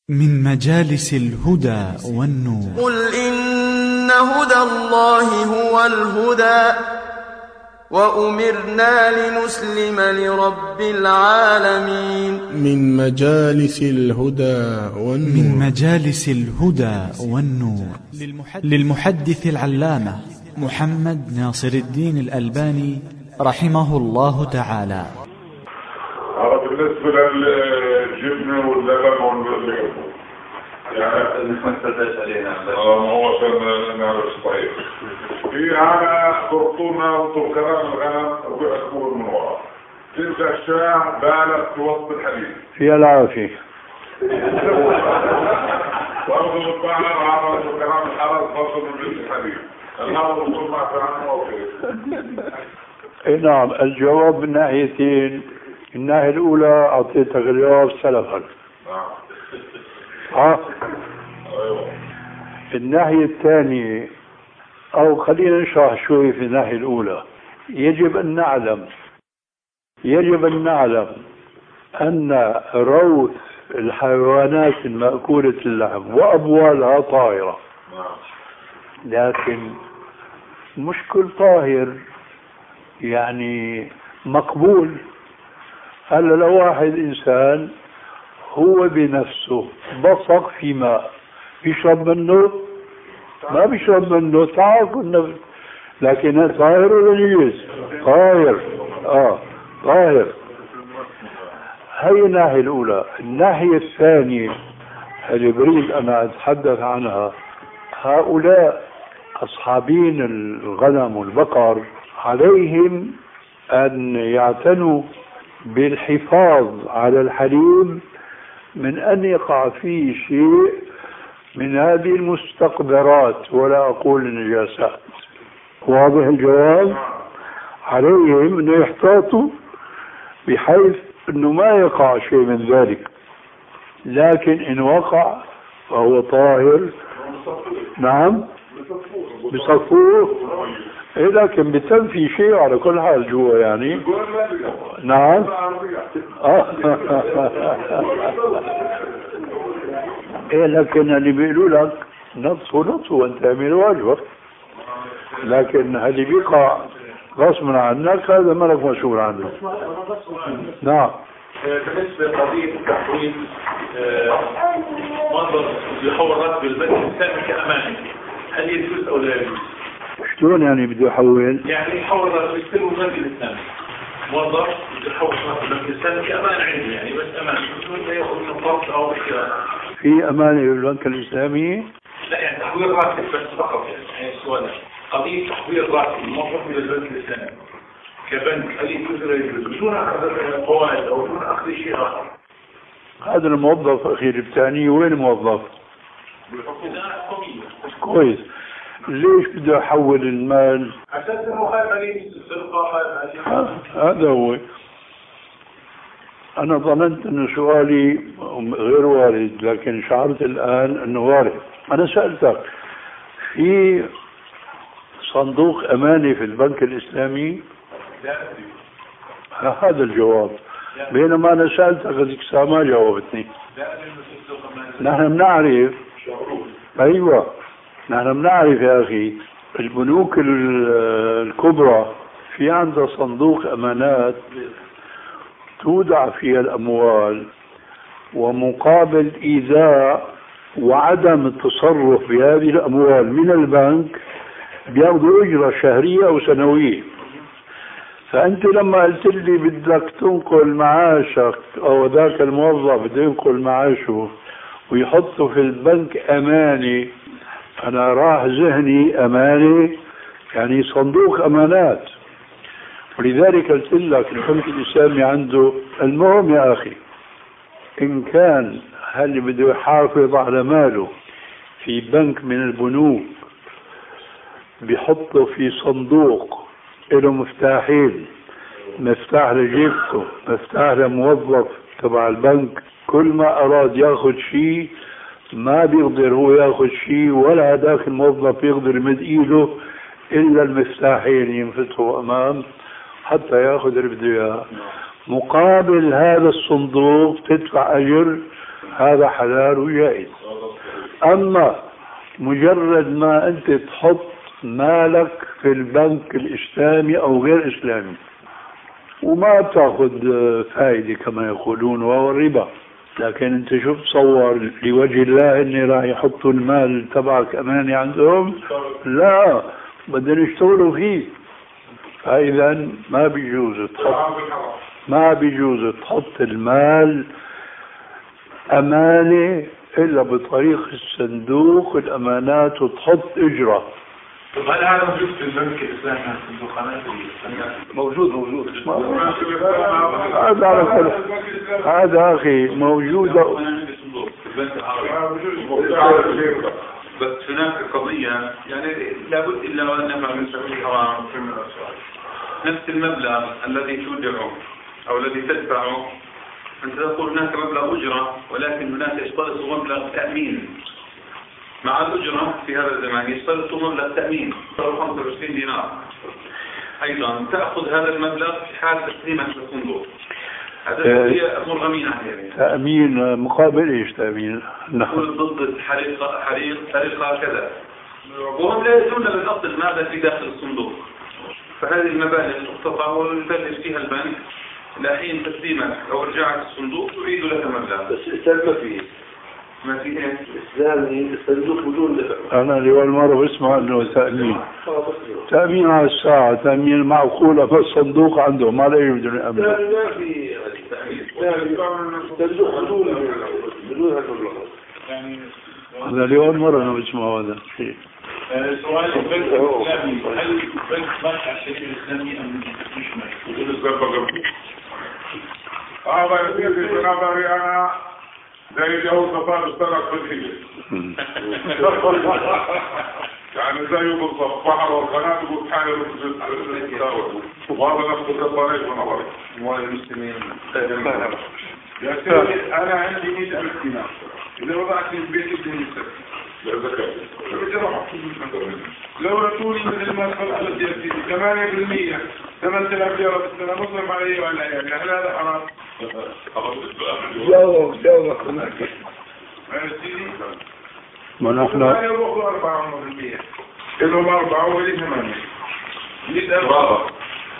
من مجالس الهدى والنور. قل إن هدى الله هو الهدى وأمرنا لنسلم لرب العالمين. من مجالس الهدى والنور. من مجالس الهدى والنور للمحدث العلامة محمد ناصر الدين الألباني رحمه الله تعالى. بالنسبة للجبنة واللبن واللبن يعني ما هو عشان نعرف صحيح. في أنا ضرطونا وطول كلام الغنم وبيأكلوا من وراء. تلك الشاع بالغ توسط الحليب. في العافية. وأرض الطاعة وعرض وكلام الحرس فصل من بيت الحليب. النهار وصول مع فرعنا وفيه. نعم، الجواب من ناحيتين. الناحية الأولى أعطيتك الجواب سلفا. الناحية الثانية أو خلينا نشرح شوي في الناحية الأولى. يجب أن نعلم أن روث الحيوانات المأكولة اللحم وأبوالها طاهرة، لكن مش كل طاهر يعني مقبول. هلا لو واحد إنسان هو بنفسه بصق في ماء بيشرب منه؟ ما بيشرب منه، تعرف النفس، لكن طاهر ولا نجس؟ طاهر. طاهر. هي الناحية الأولى. الناحية الثانية اللي بريد أنا أتحدث عنها، هؤلاء أصحابين الغنم والبقر عليهم أن يعتنوا بالحفاظ على الحليب من أن يقع فيه شيء من هذه المستقذرات، ولا أقول النجاسات. واضح الجواب؟ عليهم أن يحتاطوا بحيث أنه ما يقع شيء من ذلك، لكن إن وقع فهو طاهر. نعم بصفوه، لكن بتنفي شيء على كل حال جوا يعني. نعم. لكن اللي بيقولوا لك نطفه وانت اعمل واجبك، لكن اللي بيقع غصبا عنك هذا ما لك مسؤول عنه. نعم. بالنسبة لقضية التحويل منظر يحول بالبنك الإسلامي كأمانة، هل يجوز أو لا يجوز؟ شلون يعني بده يحول؟ يعني يحول يستلم البنك الإسلامي، موظف بده يحول البنك الإسلامي كأمانة عنده، يعني بس أمانة بدون لا يأخذ من ضبط أو اشتراك. في أمانة بالبنك الإسلامي؟ لا يعني تحويل راتب بس فقط، يعني السؤال قضية تحويل راتب الموظف إلى البنك الإسلامي كبنك، هل يجوز ولا يجوز بدون أخذ فوائد أو بدون أخذ شيء آخر؟ هذا الموظف أخي الثاني وين موظف؟ كويس. ليش بده يحول المال؟ عشان انه خايف عليه السرقه، خايف عليه. هذا هو. انا ظننت انه سؤالي غير وارد، لكن شعرت الان انه وارد. انا سالتك في صندوق امانه في البنك الاسلامي؟ لا. هذا الجواب. بينما انا سالتك هذيك الساعه ما جاوبتني. نحن بنعرف. ايوه نحن بنعرف يا أخي، البنوك الكبرى في عندها صندوق أمانات تودع فيها الأموال، ومقابل إيذاء وعدم التصرف بهذه الأموال من البنك بياخذوا أجرة شهرية أو سنوية. فأنت لما قلت لي بدك تنقل معاشك أو ذاك الموظف بده ينقل معاشه ويحطه في البنك أماني، أنا راح ذهني أمانة يعني صندوق أمانات، ولذلك قلت لك البنك الإسلامي عنده. المهم يا أخي، إن كان هل بده يحافظ على ماله في بنك من البنوك بيحطه في صندوق له مفتاحين، مفتاح لجيبته، مفتاح لموظف تبع البنك، كل ما أراد ياخذ شيء ما بيقدر هو ياخذ شيء ولا هذاك الموظف يقدر يمد ايده الا المفتاحين ينفتحوا امام حتى ياخذ اللي بده اياه. مقابل هذا الصندوق تدفع اجر هذا حلال وجائز. أما مجرد ما أنت تحط مالك في البنك الإسلامي أو غير إسلامي وما بتاخذ فائدة كما يقولون وهو الربا، لكن أنت شو تصور لوجه الله إني راح يحطوا المال تبعك أماني عندهم؟ لا، بدهم يشتغلوا فيه. فإذا ما بيجوز تحط المال أمانة إلا بطريق الصندوق الأمانات وتحط إجرة. هل هذا موجود في البنك الإسلامي الصندوقات؟ موجود. هذا أخي موجود. بس هناك قضية يعني لابد إلا وأن نفهم من سبيل الحرام. نفس المبلغ الذي تودعه أو الذي تدفعه، أنت تقول هناك مبلغ أجرة، ولكن هناك يشترط مبلغ تأمين مع الأجرة. في هذا الزمان يشترط مبلغ تأمين 25 دينار. أيضا تأخذ هذا المبلغ في حال تسليمك للصندوق. هذا هي مرغمين عليه. تأمين مقابل إيش تأمين؟ نقول ضد حريقة كذا، وهم لا يدرون بالأصل ماذا في داخل الصندوق. فهذه المبالغ تقتطع ويبلغ فيها البنك لحين تسليمك أو رجعك الصندوق يعيد لك المبلغ. بس الإسلام ما فيه إسلامي الصندوق بدون دفع. أنا لأول مرة بسمع إنه تأمين على الساعة، تأمين معقولة في الصندوق عندهم ما لا يوجد أمن. لا في الصندوق بدون هذا المبلغ. هذا لأول مرة أنا بسمع هذا الشيء. سؤال البنك الإسلامي، هل البنك ماشي على الشريعة الإسلامية أم مش ماشي؟ هذا يصير في نظري أنا زي جو صفار السنة الفقهية. يعني زيه بالضبط بحر والقناة وبتحاول تتساوي، وهذا نفس الطريق ونظري. المسلمين يا سيدي أنا عندي 100,000 دينار، إذا وضعت في البيت بدي لو رسولي مثل ما تفضلت يا سيدي 8% 8,000 ليرة في السنة مصرف علي وعلى عيالي، هل هذا حرام؟ جاوب يا سيدي ما نحن يروحوا 4% إنهم 4 ولي 8 100,000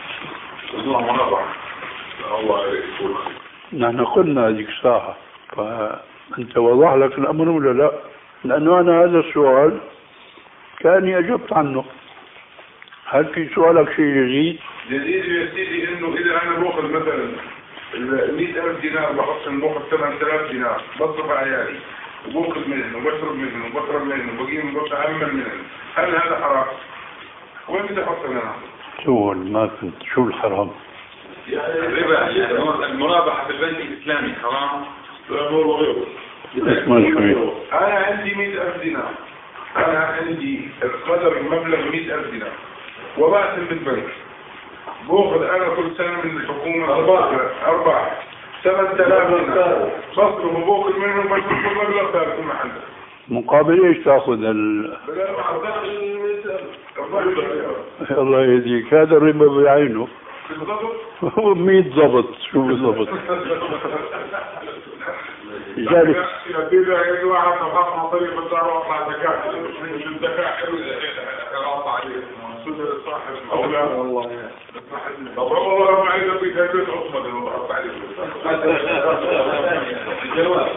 الله يقول. نحن قلنا هذيك الساعة، فأنت وضح لك الأمر ولا لا؟ لأنه أنا هذا السؤال كأني أجبت عنه. هل في سؤالك شيء جديد؟ جديد يا سيدي إنه إذا أنا باخذ مثلا 100,000 دينار باخذ 8,000 دينار بصرف على عيالي وباخذ منهم وبشرب منهم وبشرب منهم وبقيم بتعمل منهم، هل هذا حرام؟ وين بدي أحط أنا؟ شو ما كنت شو الحرام؟ الربا يعني المرابحة في البنك الإسلامي حرام؟ لا مو غيره. أنا عندي 100,000 دينار، أنا عندي قدر المبلغ 100,000 دينار وبقسم بالبنك، باخذ أنا كل سنة من الحكومة أرباح 7,000 دينار بصرف وباخذ منهم بس كل مبلغ ثابت محله. مقابل إيش تأخذ الله يهديك، هذا الربا بعينه. بالضبط 100 ضبط، شو بالضبط؟ لذلك يا واحد تفاصيل طريق الدار واطلع زكاة من الزكاة حلو اقطع عليه سنة الصاحب او لا والله طب والله ما عايز ابيك هيبت عصمة انه اقطع عليه الجواب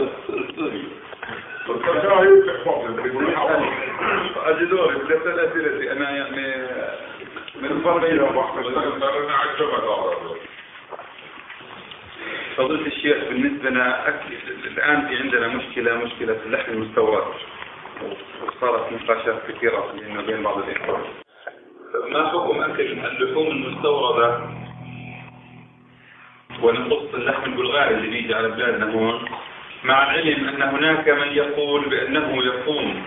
الزكاة يفتح فضل أجدوري بلس الأسئلة أنا يعني من الفرق إلى بحر أنا عجبت فضيلة الشيخ بالنسبة لنا الآن في عندنا مشكلة في اللحم المستورد، وصارت نقاشات كثيرة بيننا وبين بعض الإخوان. ما حكم أكل اللحوم المستوردة ونقص اللحم البلغاري اللي بيجي على بلادنا هون، مع العلم أن هناك من يقول بأنه يقوم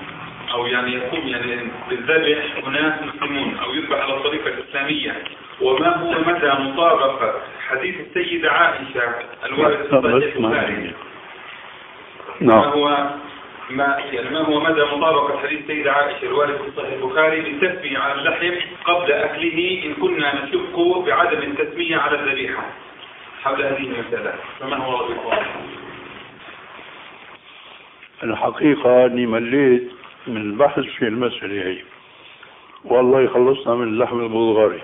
بالذبح أناس مسلمون أو يذبح على الطريقة الإسلامية، وما هو مدى مطابقة حديث السيدة عائشة الوارد في صحيح البخاري؟ ما هو مدى مطابقة حديث السيدة عائشة الوارد في صحيح البخاري بالتسمية على اللحم قبل أكله إن كنا نشك بعدم التسمية على الذبيحة؟ حول هذه المسألة فما هو رأيكم؟ الحقيقة أني مليت من البحث في المسألة هي، والله خلصنا من اللحم البلغاري.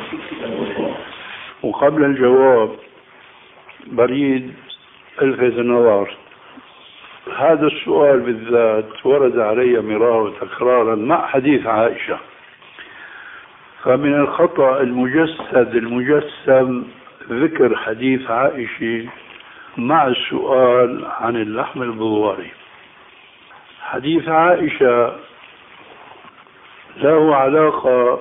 وقبل الجواب بريد الفت النظر، هذا السؤال بالذات ورد علي مرارا وتكرارا مع حديث عائشة، فمن الخطأ المجسم ذكر حديث عائشة مع السؤال عن اللحم البلغاري. حديث عائشة له علاقة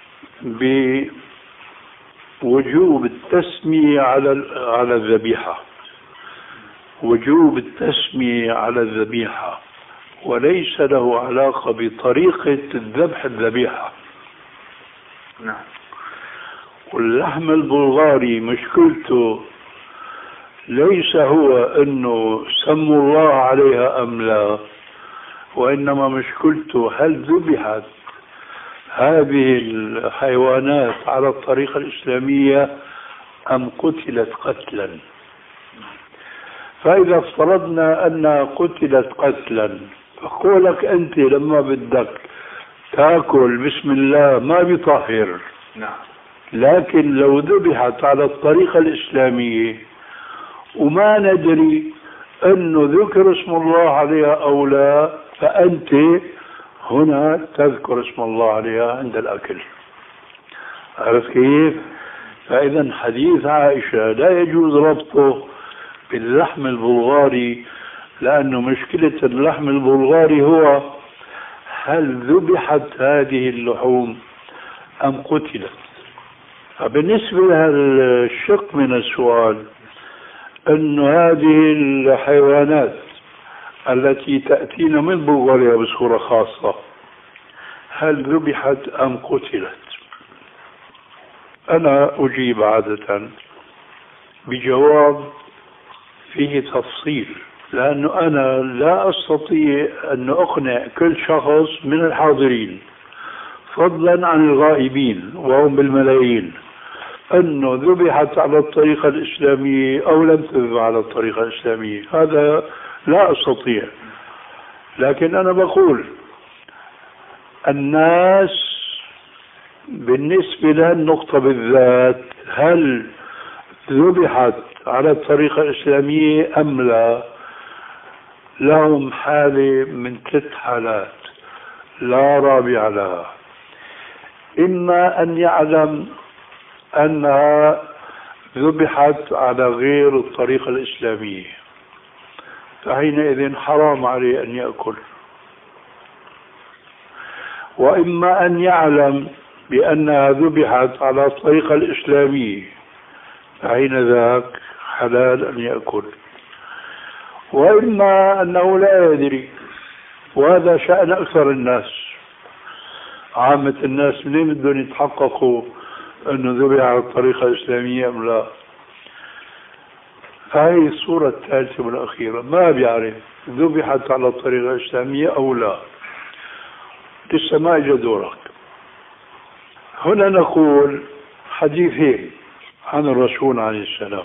بوجوب التسمية على الذبيحة، وجوب التسمية على الذبيحة، وليس له علاقة بطريقة الذبح الذبيحة. نعم. واللحم البلغاري مشكلته ليس هو انه سموا الله عليها ام لا، وانما مشكلته هل ذبحت هذه الحيوانات على الطريقة الإسلامية ام قتلت قتلا. فاذا افترضنا انها قتلت قتلا، فقولك انت لما بدك تاكل بسم الله ما بيطهر. نعم. لكن لو ذبحت على الطريقة الإسلامية وما ندري أنه ذكر اسم الله عليها أو لا، فأنت هنا تذكر اسم الله عليها عند الأكل. عرفت كيف؟ فإذا حديث عائشة لا يجوز ربطه باللحم البلغاري، لأنه مشكلة اللحم البلغاري هو هل ذبحت هذه اللحوم أم قتلت. فبالنسبة للشق من السؤال، أن هذه الحيوانات التي تأتينا من بلغاريا بصورة خاصة هل ذبحت أم قتلت؟ أنا أجيب عادة بجواب فيه تفصيل، لأنه أنا لا أستطيع أن أقنع كل شخص من الحاضرين فضلا عن الغائبين وهم بالملايين أنه ذبحت على الطريقة الإسلامية أو لم تذبح على الطريقة الإسلامية. هذا لا أستطيع، لكن أنا بقول الناس بالنسبة للنقطة بالذات هل ذبحت على الطريقة الإسلامية أم لا، لهم حالة من 3 حالات لا رابع لها. إما أن يعلم أنها ذبحت على غير الطريقة الإسلامية، فحينئذ حرام عليه أن يأكل. وإما أن يعلم بأنها ذبحت على الطريقة الإسلامية، فحين ذاك حلال أن يأكل. وإما أنه لا يدري، وهذا شأن أكثر الناس. عامة الناس منين بدهم يتحققوا أنه ذبح على الطريقة الإسلامية أم لا؟ هاي الصورة الثالثة والأخيرة، ما بيعرف ذبحت على الطريقة الإسلامية أو لا، لسه ما اجى دورك. هنا نقول حديثين عن الرسول عليه السلام: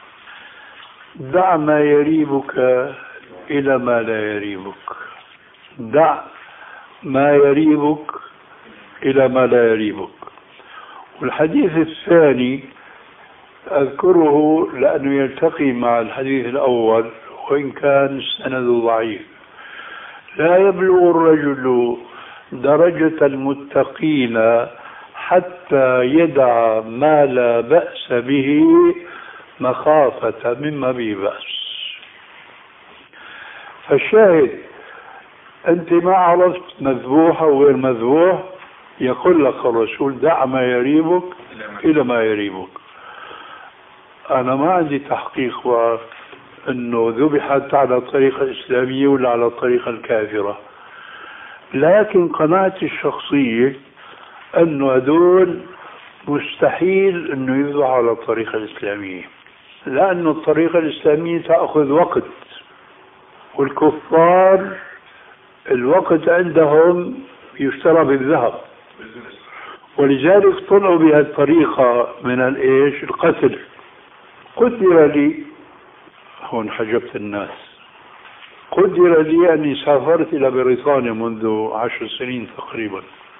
دع ما يريبك إلى ما لا يريبك، دع ما يريبك إلى ما لا يريبك. والحديث الثاني أذكره لأنه يلتقي مع الحديث الأول وإن كان السند ضعيف: لا يبلغ الرجل درجة المتقين حتى يدع ما لا بأس به مخافة مما به بأس. فالشاهد أنت ما عرفت مذبوح أو غير مذبوح، يقول لك الرسول: دع ما يريبك إلى ما يريبك. أنا ما عندي تحقيق أنه ذبحت على الطريقة الإسلامية ولا على الطريقة الكافرة، لكن قناعتي الشخصية أنه هدول مستحيل أنه يذبح على الطريقة الإسلامية، لأن الطريقة الإسلامية تأخذ وقت، والكفار الوقت عندهم يشترى بالذهب، ولذلك طلعوا بهذه الطريقة من القتل. قتل لي هون حجبت الناس، قدر لي أني سافرت إلى بريطانيا منذ 10 سنين تقريبا،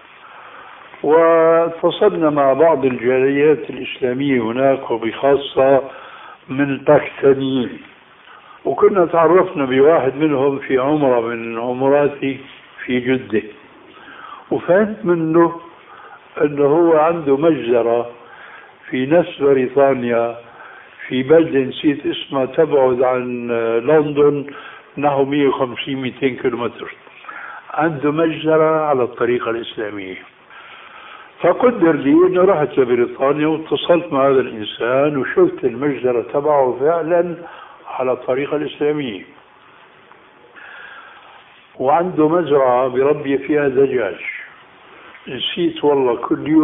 واتصلنا مع بعض الجاليات الإسلامية هناك وبخاصة من الباكستانيين، وكنا تعرفنا بواحد منهم في عمرة من عمراتي في جدة، وفهمت منه أنه هو عنده مجزرة في نفس بريطانيا في بلدة نسيت اسمها تبعد عن لندن نحو 150-200 كيلومتر، عنده مجزرة على الطريقة الإسلامية. فقدر لي أني رحت لبريطانيا واتصلت مع هذا الإنسان وشفت المجزرة تبعه فعلا على الطريقة الإسلامية، وعنده مزرعة بربي فيها دجاج، نسيت والله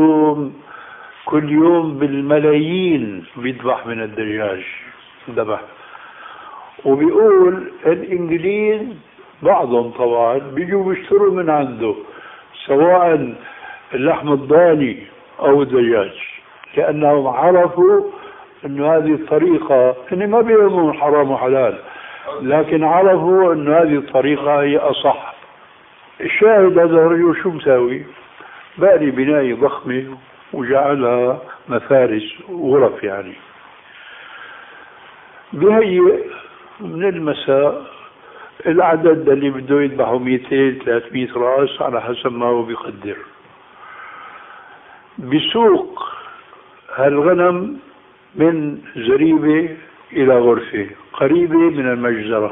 كل يوم بالملايين بيذبح من الدجاج ذبح. وبيقول الإنجليز بعضهم طبعا بيجوا بيشتروا من عنده سواء اللحم الضاني أو الدجاج، لأنهم عرفوا أن هذه الطريقة، إن ما بيهمهم حرام وحلال، لكن عرفوا أن هذه الطريقة هي أصح. الشاهد هذا الرجل شو مساوي؟ باني بناية ضخمة وجعلها مفارش غرف، يعني بهيئ من المساء العدد اللي بده يذبحوا 200-300 رأس على حسب ما هو بيقدر. بسوق هالغنم من زريبة إلى غرفة قريبة من المجزرة،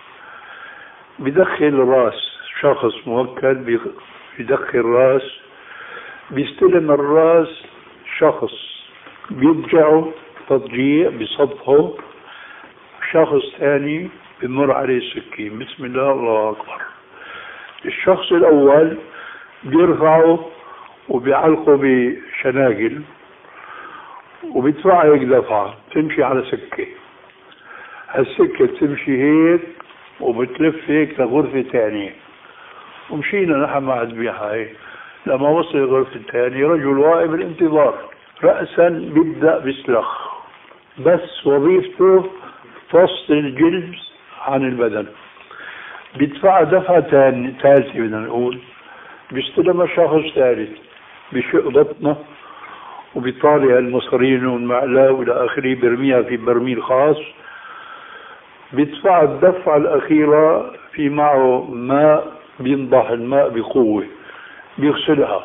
بدخل راس شخص موكل، بدخل راس، بيستلم الراس شخص بيرجعه تضجيع بصدفه، شخص ثاني بمر عليه السكين، بسم الله الله أكبر. الشخص الأول بيرفعه وبيعلقه بشناقل وبيدفعه هيك دفعة تمشي على سكة، هالسكة تمشي هيك وبتلف هيك لغرفة ثانية. ومشينا نحن مع الذبيحة هيك، لما وصل الغرفة الثانية رجل واقف بالانتظار، رأسا بيبدأ بيسلخ، بس وظيفته فصل الجلد عن البدن. بيدفع دفعة ثالثة بدنا نقول، بيستلم شخص ثالث بشق بطنه وبيطالع المصارين والمعلاه والى اخره، برميها في برميل خاص. بيدفع الدفعة الأخيرة في معه ماء بينضح الماء بقوة، بيغسلها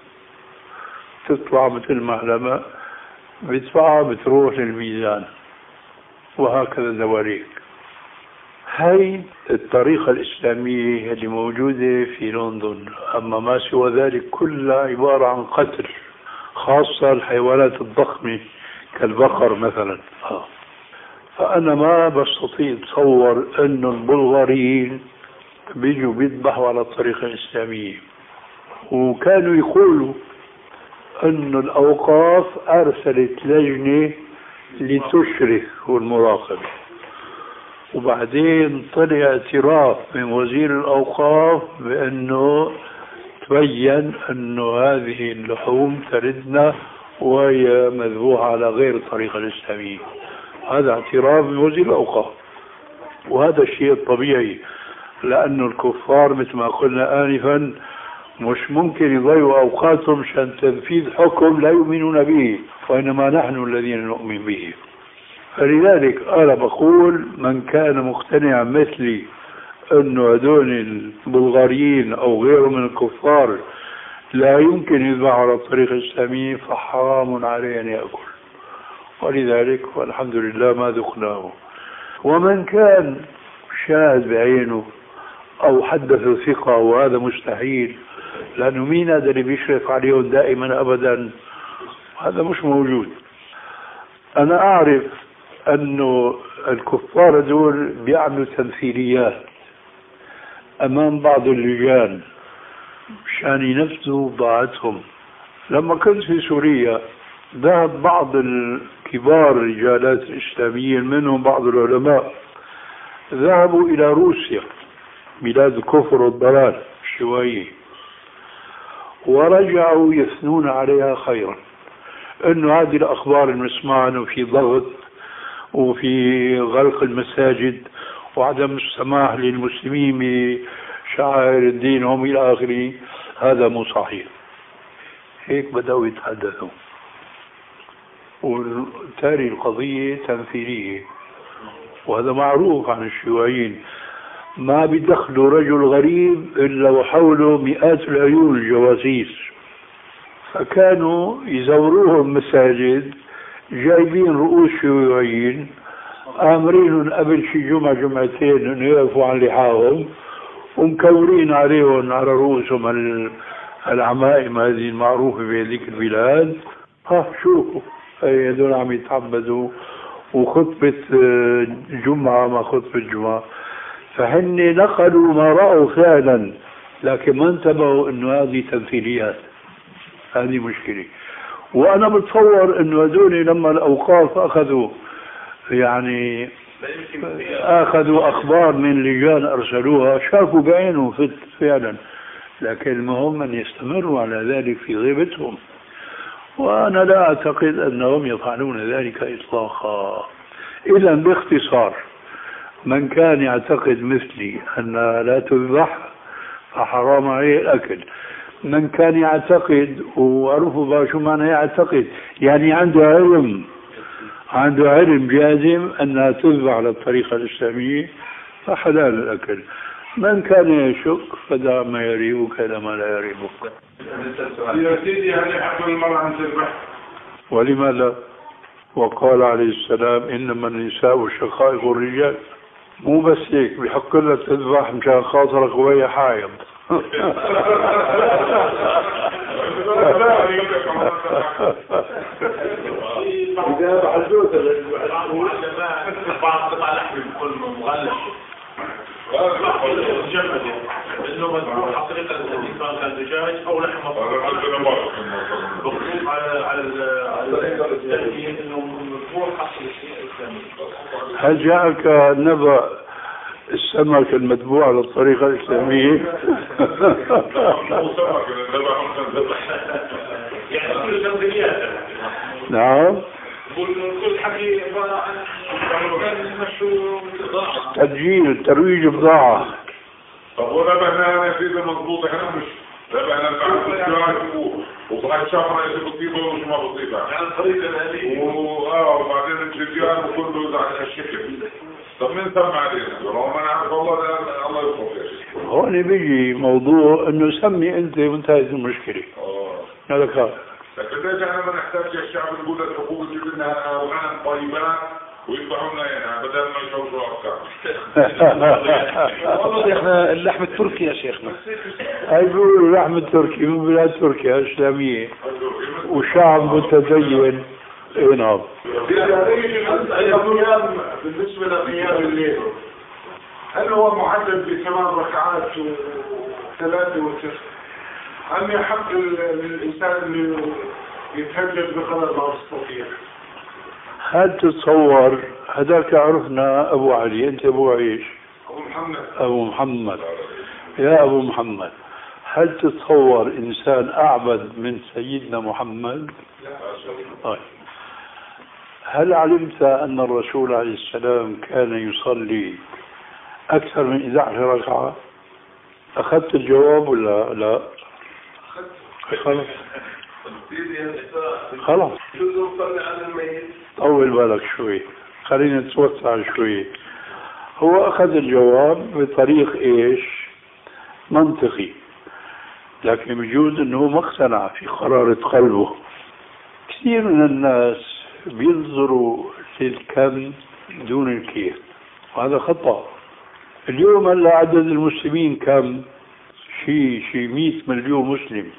تطلع مثل المعلمة، بيدفعها بتروح للميزان، وهكذا دواريك. هاي الطريقة الإسلامية اللي موجودة في لندن. أما ما سوى ذلك كلها عبارة عن قتل، خاصة الحيوانات الضخمة كالبقر مثلا. فأنا ما بستطيع أتصور أن البلغاريين بيجوا بيذبحوا على الطريقة الإسلامية. وكانوا يقولوا أن الأوقاف أرسلت لجنة لتشرف والمراقبة، وبعدين طلع اعتراف من وزير الأوقاف بأنه تبين أنه هذه اللحوم تردنا وهي مذبوحة على غير الطريقة الإسلامية. هذا اعتراف من وزير الأوقاف، وهذا الشيء الطبيعي، لأن الكفار مثل ما قلنا آنفا مش ممكن يضيعوا أوقاتهم عشان تنفيذ حكم لا يؤمنون به، وإنما نحن الذين نؤمن به. فلذلك أنا بقول من كان مقتنعا مثلي أنه هدول البلغاريين أو غيرهم من الكفار لا يمكن يذبحوا على الطريقة الإسلامية فحرام عليه أن يأكل، ولذلك والحمد لله ما ذقناه. ومن كان شاهد بعينه أو حدث ثقة، وهذا مستحيل، لأنه مين هذا اللي بيشرف عليهم دائما أبدا؟ هذا مش موجود. أنا أعرف أنه الكفار دول بيعملوا تمثيليات أمام بعض اللجان مشان ينفذوا بضاعتهم. لما كنت في سوريا ذهب بعض الكبار الرجالات الإسلاميين منهم بعض العلماء ذهبوا إلى روسيا بلاد الكفر والضلال الشيوعية، ورجعوا يثنون عليها خيرا، انه هذه الاخبار المسموعه انه في ضغط وفي غلق المساجد وعدم السماح للمسلمين بشعائر دينهم إلى آخره، هذا مو صحيح. هيك بدأوا يتحدثوا، وبالتالي القضية تمثيلية، وهذا معروف عن الشيوعيين، ما بيدخلوا رجل غريب إلا وحوله مئات العيون الجواسيس، فكانوا يزوروهم مساجد جايبين رؤوس شيوعيين آمرين قبل شي جمعة جمعتين إنه يقفوا عن لحاهم، ومكورين عليهم على رؤوسهم العمائم هذه المعروفة في هذيك البلاد. شوفوا هذول عم يتعبدوا، وخطبة جمعة ما خطبة جمعة، فهن نقلوا ما رأوا فعلا، لكن ما انتبهوا انه هذه تمثيليات. هذه مشكلة. وانا بتصور انه هذول لما الاوقاف اخذوا يعني اخذوا اخبار من لجان ارسلوها، شافوا بعينهم فعلا، لكن المهم ان يستمروا على ذلك في غيبتهم، وانا لا اعتقد انهم يفعلون ذلك اطلاقا. اذا باختصار، من كان يعتقد مثلي ان لا تذبح فحرام عليه الاكل، من كان يعتقد، وعرفوا شو معنى يعتقد، يعني عنده علم جازم انها تذبح على الطريقه الاسلاميه، فحلال الاكل. من كان يشك فدع ما يريبك الى ما لا يريبك. يا سيدي، هل يحق المرأة ان تذبح؟ ولما لا؟ وقال عليه السلام انما النساء شقائق الرجال. مو بس هيك، بحق لك تذبح مشان خاطرك وهي حايض. إذا بحزوت بعض قطع لحم بيكون مغلف جمد، إنه مذبوح على طريقة الإنسان كان دجاج أو لحم مفروض على التأكيد إنه مذبوح حسب الإسلامي. هل جاءك نبأ السمك المذبوح على الطريقة الإسلامية؟ يعني كل تمثيليات. نعم. كل حكي عبارة عن تسجيل ترويج بضاعة. طب ولبنا يا سيدي مضبوط، احنا مش لبنا الفعل وصلاح شهر يجب الطيبة ومش ما بطيبة يعني الطريقة هذه وبعدين الجديان وكله على الشكل. طب من سمع علينا؟ لو ما نعرف الله يصفر. هون بيجي موضوع انه سمي انت وانتهت المشكلة. هذا كان. لكن ليش احنا ما نحتاج الشعب نقول الحكومة تجيب لنا وغنم طيبات ويذبحوا لنا يعني بدل ما يشوفوا افكار. والله احنا اللحم التركي يا شيخنا. هاي بيقولوا اللحم التركي من بلاد تركيا اسلامية وشعب متدين. اي نعم. بالنسبة لقيام الليل، هل هو محدد بثمان ركعات وثلاثة وتسع؟ أم يحق للإنسان أن يتهجد بقدر ما يستطيع؟ هل تتصور هذاك عرفنا أبو علي، أنت أبو عيش؟ أبو محمد. يا أبو محمد، هل تتصور إنسان أعبد من سيدنا محمد؟ لا. هل علمت أن الرسول عليه السلام كان يصلي أكثر من 11 ركعة؟ أخذت الجواب ولا لا؟ خلاص طول بالك شوي، خلينا نتوسع شوي. هو أخذ الجواب بطريق إيش؟ منطقي، لكن بجوز أنه ما اقتنع في قرارة قلبه. كثير من الناس بينظروا للكم دون الكيف، وهذا خطأ. اليوم هلا عدد المسلمين كم؟ شي 100 مليون مسلم.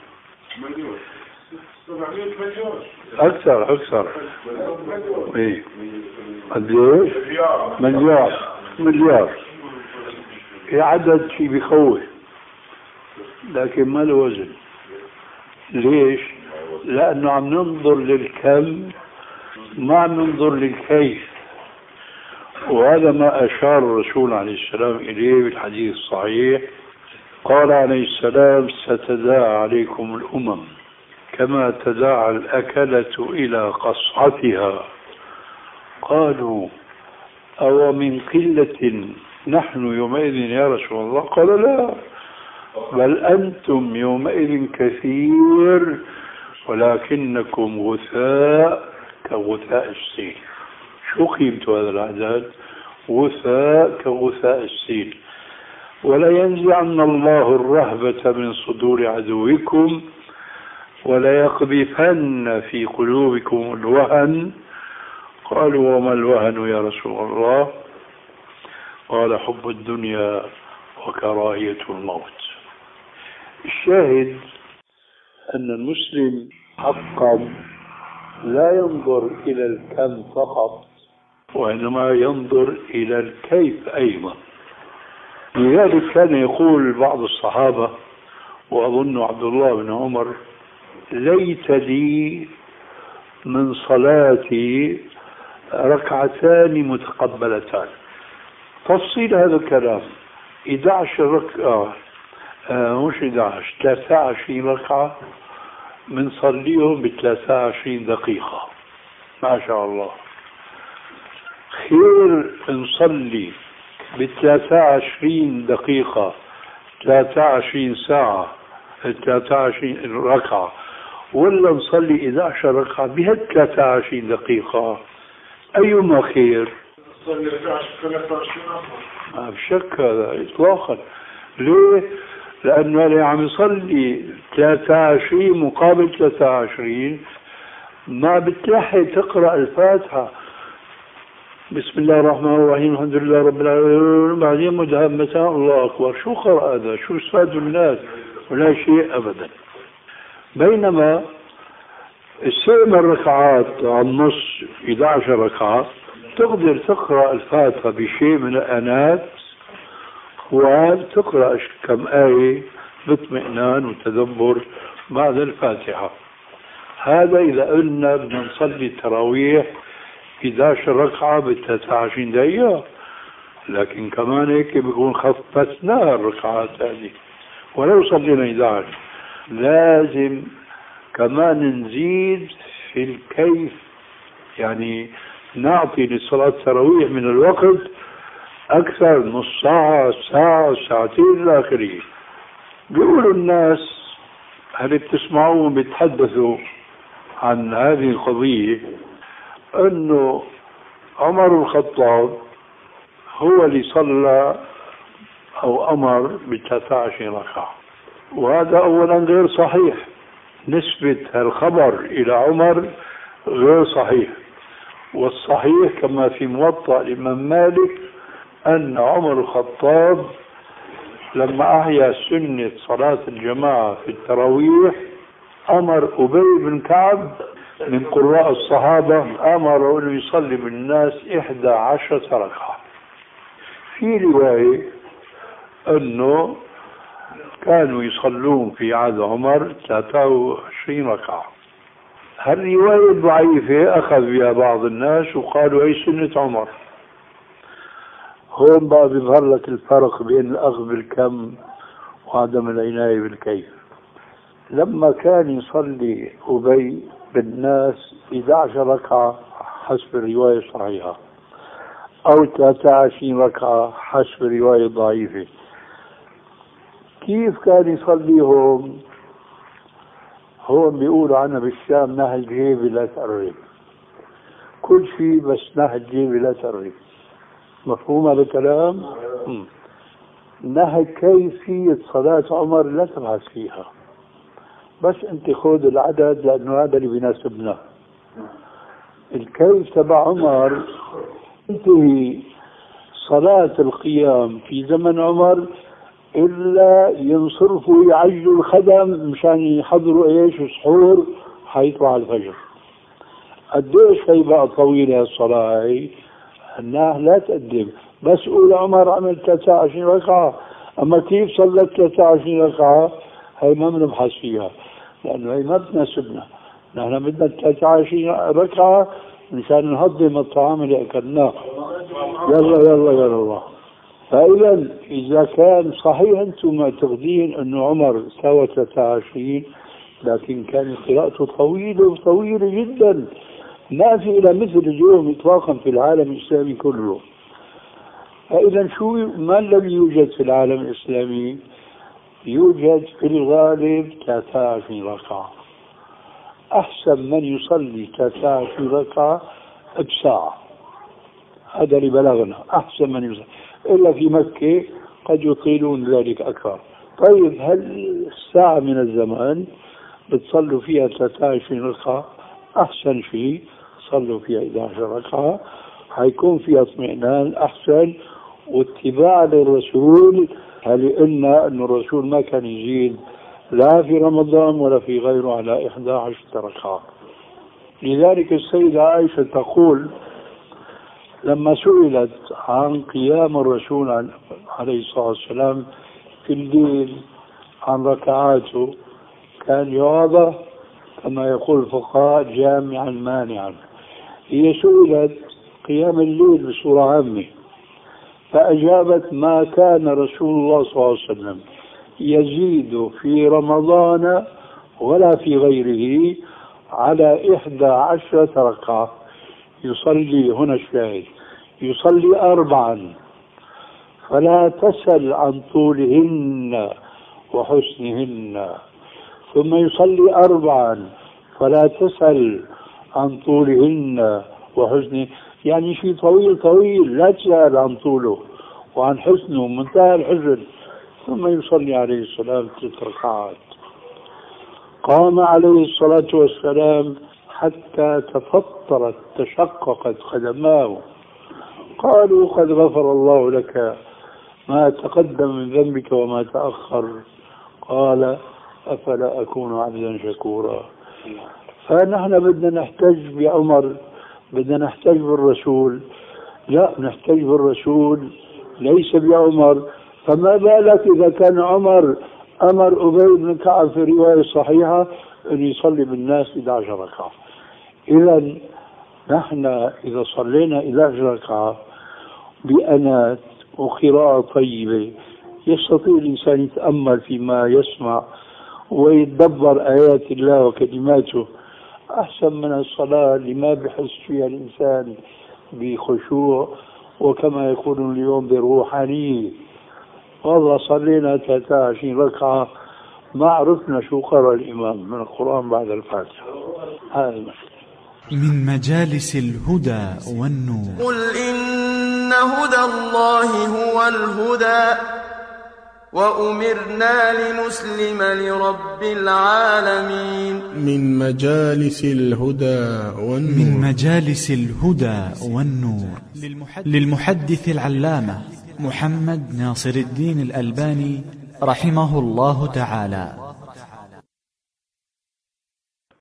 700 مليون. أكثر. إيه. قديش؟ مليار. في عدد شي بيخوف، لكن ما له وزن. ليش؟ لأنه عم ننظر للكم، ما عم ننظر للكيف. وهذا ما أشار الرسول عليه السلام إليه بالحديث الصحيح. قال عليه السلام: ستداعى عليكم الأمم كما تداعى الأكلة إلى قصعتها. قالوا: أو من قلة نحن يومئذ يا رسول الله؟ قال لا، بل أنتم يومئذ كثير ولكنكم غثاء كغثاء السيل. شو قيمة هذا العدد؟ غثاء كغثاء السيل. ولا ينزعن الله الرهبة من صدور عدوكم ولا يقذفن في قلوبكم الوهن. قالوا وما الوهن يا رسول الله؟ قال حب الدنيا وكراهية الموت. الشاهد أن المسلم حقا لا ينظر إلى الكم فقط وإنما ينظر إلى الكيف أيضا. لذلك كان يقول بعض الصحابة وأظن عبد الله بن عمر: ليت لي من صلاتي ركعتان متقبلتان. تفصيل هذا الكلام 11 ركعة، مش 11، 23 ركعة بنصليهم ب23 دقيقة. ما شاء الله، خير نصلي ب23 دقيقة 23 ساعة 23 ركعة، ولا نصلي 11 ركعة بهال 23 دقيقة؟ أيما خير؟ نصلي 23 ما بشك هذا إطلاقا. ليه؟ لأنه اللي عم يصلي 23 مقابل 23 ما بتلحق تقرأ الفاتحة بسم الله الرحمن الرحيم الحمد لله رب العالمين بعدين مدهمتان الله أكبر. شو قرأ هذا؟ شو استفادوا الناس؟ ولا شيء أبدا. بينما السبع ركعات على النص 11 ركعة تقدر تقرأ الفاتحة بشيء من الآنات وتقرأ كم آية باطمئنان وتدبر بعد الفاتحة. هذا إذا قلنا بدنا نصلي التراويح 11 ركعة ب23 دقيقة، لكن كمان هيك بيكون خففنا الركعات هذه ولو صلينا 11. لازم كمان نزيد في الكيف، يعني نعطي لصلاة التراويح من الوقت أكثر، نص ساعة، ساعة، ساعتين إلى آخره. بيقولوا الناس هل بتسمعوهم بيتحدثوا عن هذه القضية أنه عمر الخطاب هو اللي صلى أو أمر ب23 ركعة، وهذا أولا غير صحيح. نسبة الخبر إلى عمر غير صحيح، والصحيح كما في موطأ الإمام مالك أن عمر الخطاب لما أحيا سنة صلاة الجماعة في التراويح أمر أبي بن كعب من قراء الصحابة، أمر أن يصلي بالناس 11 ركعة. في رواية أنه كانوا يصلون في عهد عمر 23 ركعة. هالرواية ضعيفة أخذ بها بعض الناس وقالوا هي سنة عمر. هون بقى بيظهر لك الفرق بين الأخذ بالكم وعدم العناية بالكيف. لما كان يصلي أبي بالناس 11 ركعة حسب الرواية الصحيحة أو 23 ركعة حسب الرواية الضعيفة، كيف كان يصليهم؟ هون بيقولوا عنها بالشام نهج جيبي لا تقرب، كل شيء بس نهج جيبي لا تقرب. مفهوم هذا الكلام؟ نهج كيفية صلاة عمر لا تبحث فيها، بس انت خذ العدد لأنه هذا اللي بيناسبنا. الكيف تبع عمر انتهي صلاة القيام في زمن عمر إلا ينصرفوا يعجلوا الخدم مشان يحضروا ايش السحور حيطلع الفجر. قديش هي بقى طويلة الصلاة هي؟ انها لا تقدم، بس قول عمر عمل 23 ركعة، اما كيف صلت 23 ركعة هي ما بنبحث فيها لانه هي ما بتناسبنا. نحن بدنا 23 ركعة مشان نهضم الطعام اللي اكلناه. يلا الله. فإذا إذا كان صحيح أنتم معتقدين أنه عمر سوى 23، لكن كانت قراءته طويلة جدا، ما في إلى مثل اليوم إطلاقا في العالم الإسلامي كله. فإذا شو ما الذي يوجد في العالم الإسلامي؟ يوجد في الغالب 23 ركعة. أحسن من يصلي 23 ركعة بساعة، هذا اللي بلغنا أحسن من يصلي، إلا في مكة قد يطيلون ذلك أكثر. طيب هل ساعة من الزمان بتصلوا فيها 23 ركعة؟ أحسن شيء صلوا فيها 11 ركعة، حيكون فيها اطمئنان أحسن واتباع للرسول، لأن الرسول ما كان يزيد لا في رمضان ولا في غيره على 11 ركعة. لذلك السيدة عائشة تقول لما سئلت عن قيام الرسول عليه الصلاة والسلام في الليل عن ركعاته، كان جوابه كما يقول الفقهاء جامعا مانعا. هي سئلت قيام الليل بصورة عامة فأجابت ما كان رسول الله صلى الله عليه وسلم يزيد في رمضان ولا في غيره على 11 ركعة. يصلي هنا الشاهد، يصلي 4 فلا تسل عن طولهن وحسنهن، ثم يصلي 4 فلا تسل عن طولهن وحسنه، يعني شيء طويل طويل لا تسأل عن طوله وعن حسنه منتهى الحزن، ثم يصلي عليه السلام 3 ركعات. قام عليه الصلاة والسلام حتى تفطرت تشققت قدماه، قالوا قد غفر الله لك ما تقدم من ذنبك وما تأخر، قال أفلا أكون عبدا شكورا. فنحن بدنا نحتج بعمر، بدنا نحتج بالرسول، لا نحتج بالرسول ليس بعمر. فما بالك إذا كان عمر أمر أبي بن كعب في رواية صحيحة أن يصلي بالناس 11 ركعة. إذا نحن إذا صلينا 11 ركعة بأنات وقراءة طيبة يستطيع الإنسان يتأمل فيما يسمع ويتدبر آيات الله وكلماته، أحسن من الصلاة اللي ما بحس فيها الإنسان بخشوع وكما يقولون اليوم بروحانية. والله صلينا 23 ركعة ما عرفنا شو قرأ الإمام من القرآن بعد الفاتحة. هذا المشكلة. من مجالس الهدى والنور. قل إن هدى الله هو الهدى وأمرنا لنسلم لرب العالمين. من مجالس الهدى والنور. من مجالس الهدى والنور للمحدث العلامة محمد ناصر الدين الألباني رحمه الله تعالى.